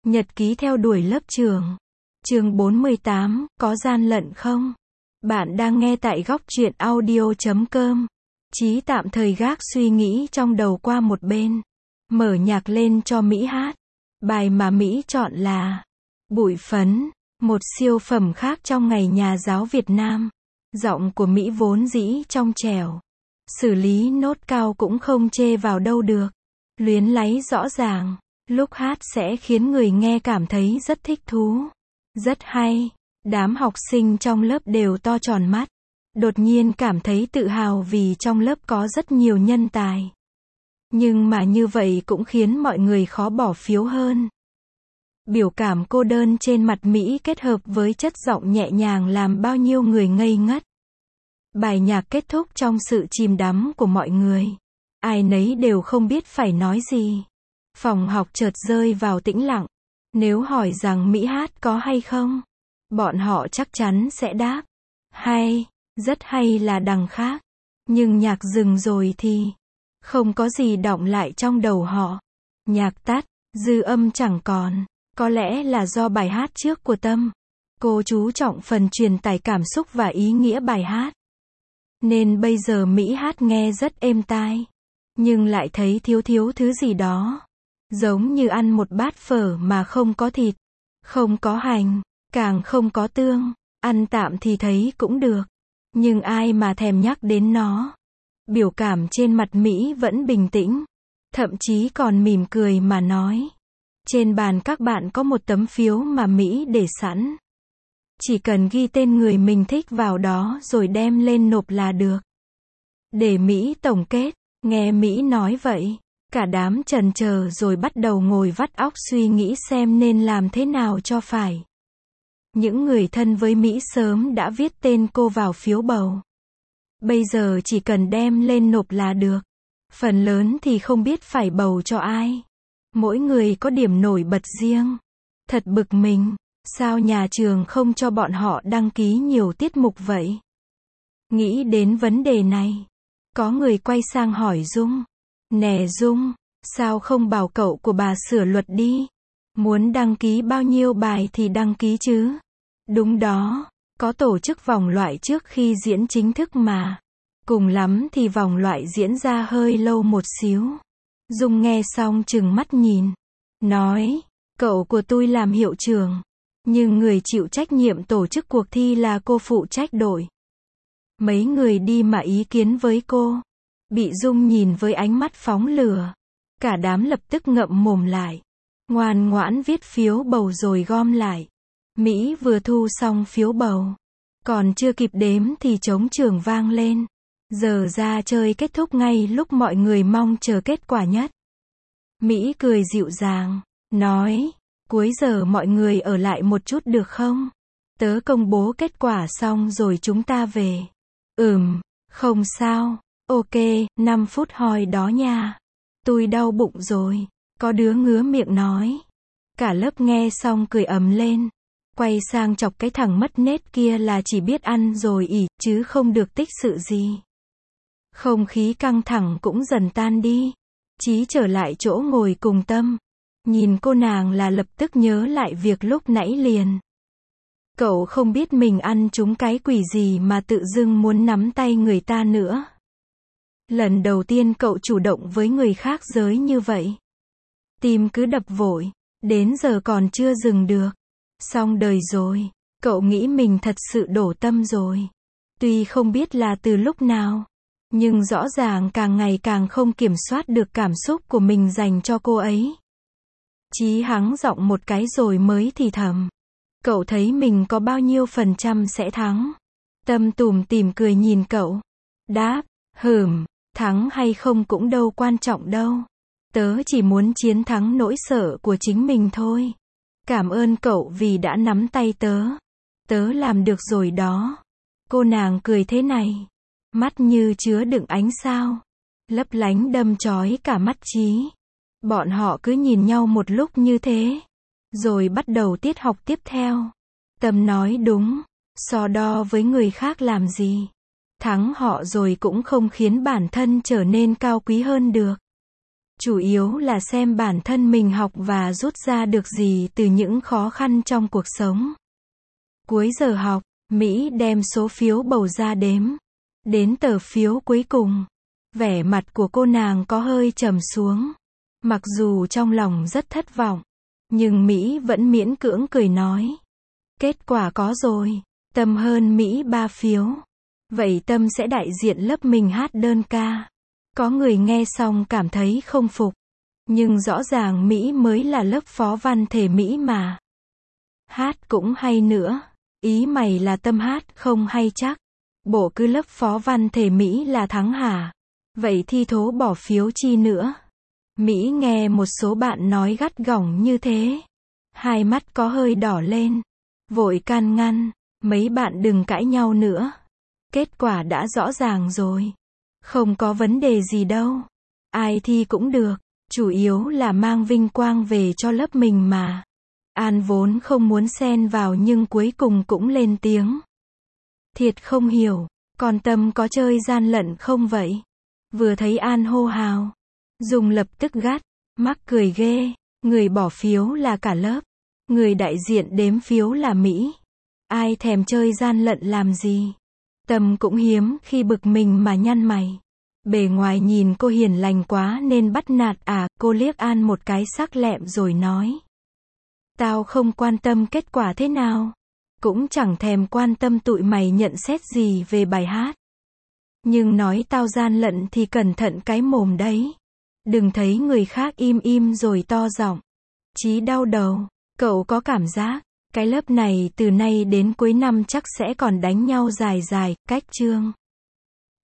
Nhật ký theo đuổi lớp trưởng. Chương 48, có gian lận không? Bạn đang nghe tại góc truyện audio.com. Chí tạm thời gác suy nghĩ trong đầu qua một bên. Mở nhạc lên cho Mỹ hát. Bài mà Mỹ chọn là Bụi phấn, một siêu phẩm khác trong ngày nhà giáo Việt Nam. Giọng của Mỹ vốn dĩ trong trẻo. Xử lý nốt cao cũng không chê vào đâu được. Luyến láy rõ ràng. Lúc hát sẽ khiến người nghe cảm thấy rất thích thú. Rất hay. Đám học sinh trong lớp đều to tròn mắt. Đột nhiên cảm thấy tự hào vì trong lớp có rất nhiều nhân tài. Nhưng mà như vậy cũng khiến mọi người khó bỏ phiếu hơn. Biểu cảm cô đơn trên mặt Mỹ kết hợp với chất giọng nhẹ nhàng làm bao nhiêu người ngây ngất. Bài nhạc kết thúc trong sự chìm đắm của mọi người. Ai nấy đều không biết phải nói gì. Phòng học chợt rơi vào tĩnh lặng. Nếu hỏi rằng Mỹ hát có hay không, bọn họ chắc chắn sẽ đáp hay, rất hay là đằng khác. Nhưng nhạc dừng rồi thì không có gì đọng lại trong đầu họ. Nhạc tắt, dư âm chẳng còn. Có lẽ là do bài hát trước của Tâm. Cô chú trọng phần truyền tải cảm xúc và ý nghĩa bài hát. Nên bây giờ Mỹ hát nghe rất êm tai. Nhưng lại thấy thiếu thứ gì đó. Giống như ăn một bát phở mà không có thịt, không có hành, càng không có tương. Ăn tạm thì thấy cũng được. Nhưng ai mà thèm nhắc đến nó. Biểu cảm trên mặt Mỹ vẫn bình tĩnh. Thậm chí còn mỉm cười mà nói. Trên bàn các bạn có một tấm phiếu mà Mỹ để sẵn. Chỉ cần ghi tên người mình thích vào đó rồi đem lên nộp là được. Để Mỹ tổng kết. Nghe Mỹ nói vậy. Cả đám chần chờ rồi bắt đầu ngồi vắt óc suy nghĩ xem nên làm thế nào cho phải. Những người thân với Mỹ sớm đã viết tên cô vào phiếu bầu. Bây giờ chỉ cần đem lên nộp là được. Phần lớn thì không biết phải bầu cho ai. Mỗi người có điểm nổi bật riêng. Thật bực mình, sao nhà trường không cho bọn họ đăng ký nhiều tiết mục vậy? Nghĩ đến vấn đề này, có người quay sang hỏi Dung. Nè Dung, sao không bảo cậu của bà sửa luật đi? Muốn đăng ký bao nhiêu bài thì đăng ký chứ. Đúng đó, có tổ chức vòng loại trước khi diễn chính thức mà. Cùng lắm thì vòng loại diễn ra hơi lâu một xíu. Dung nghe xong trừng mắt nhìn. Nói, cậu của tôi làm hiệu trưởng. Nhưng người chịu trách nhiệm tổ chức cuộc thi là cô phụ trách đội. Mấy người đi mà ý kiến với cô. Bị Dung nhìn với ánh mắt phóng lửa. Cả đám lập tức ngậm mồm lại. Ngoan ngoãn viết phiếu bầu rồi gom lại. Mỹ vừa thu xong phiếu bầu. Còn chưa kịp đếm thì trống trường vang lên. Giờ ra chơi kết thúc ngay lúc mọi người mong chờ kết quả nhất. Mỹ cười dịu dàng. Nói, cuối giờ mọi người ở lại một chút được không? Tớ công bố kết quả xong rồi chúng ta về. Không sao. Ok, 5 phút hồi đó nha. Tôi đau bụng rồi. Có đứa ngứa miệng nói. Cả lớp nghe xong cười ầm lên. Quay sang chọc cái thằng mất nết kia là chỉ biết ăn rồi ỉ, chứ không được tích sự gì. Không khí căng thẳng cũng dần tan đi. Chí trở lại chỗ ngồi cùng Tâm. Nhìn cô nàng là lập tức nhớ lại việc lúc nãy liền. Cậu không biết mình ăn trúng cái quỷ gì mà tự dưng muốn nắm tay người ta nữa. Lần đầu tiên cậu chủ động với người khác giới như vậy. Tim cứ đập vội. Đến giờ còn chưa dừng được. Xong đời rồi. Cậu nghĩ mình thật sự đổ tâm rồi. Tuy không biết là từ lúc nào. Nhưng rõ ràng càng ngày càng không kiểm soát được cảm xúc của mình dành cho cô ấy. Chí hắng giọng một cái rồi mới thì thầm. Cậu thấy mình có bao nhiêu % sẽ thắng? Tâm tủm tỉm cười nhìn cậu. Đáp, thắng hay không cũng đâu quan trọng đâu. Tớ chỉ muốn chiến thắng nỗi sợ của chính mình thôi. Cảm ơn cậu vì đã nắm tay tớ. Tớ làm được rồi đó. Cô nàng cười thế này. Mắt như chứa đựng ánh sao. Lấp lánh đâm chói cả mắt Chí. Bọn họ cứ nhìn nhau một lúc như thế. Rồi bắt đầu tiết học tiếp theo. Tâm nói đúng. So đo với người khác làm gì. Thắng họ rồi cũng không khiến bản thân trở nên cao quý hơn được. Chủ yếu là xem bản thân mình học và rút ra được gì từ những khó khăn trong cuộc sống. Cuối giờ học, Mỹ đem số phiếu bầu ra đếm. Đến tờ phiếu cuối cùng, vẻ mặt của cô nàng có hơi trầm xuống. Mặc dù trong lòng rất thất vọng, nhưng Mỹ vẫn miễn cưỡng cười nói. Kết quả có rồi, Tâm hơn Mỹ 3 phiếu. Vậy Tâm sẽ đại diện lớp mình hát đơn ca. Có người nghe xong cảm thấy không phục. Nhưng rõ ràng Mỹ mới là lớp phó văn thể Mỹ mà. Hát cũng hay nữa. Ý mày là Tâm hát không hay chắc. Bộ cứ lớp phó văn thể Mỹ là thắng hả? Vậy thi thố bỏ phiếu chi nữa? Mỹ nghe một số bạn nói gắt gỏng như thế. Hai mắt có hơi đỏ lên. Vội can ngăn. Mấy bạn đừng cãi nhau nữa. Kết quả đã rõ ràng rồi. Không có vấn đề gì đâu. Ai thi cũng được. Chủ yếu là mang vinh quang về cho lớp mình mà. An vốn không muốn xen vào nhưng cuối cùng cũng lên tiếng. Thiệt không hiểu, còn Tâm có chơi gian lận không vậy? Vừa thấy An hô hào, Dung lập tức gắt, mắc cười ghê, người bỏ phiếu là cả lớp. Người đại diện đếm phiếu là Mỹ. Ai thèm chơi gian lận làm gì? Tâm cũng hiếm khi bực mình mà nhăn mày. Bề ngoài nhìn cô hiền lành quá nên bắt nạt à, cô liếc An một cái sắc lẹm rồi nói. Tao không quan tâm kết quả thế nào. Cũng chẳng thèm quan tâm tụi mày nhận xét gì về bài hát. Nhưng nói tao gian lận thì cẩn thận cái mồm đấy. Đừng thấy người khác im im rồi to giọng. Chí đau đầu. Cậu có cảm giác, cái lớp này từ nay đến cuối năm chắc sẽ còn đánh nhau dài dài, cách chương.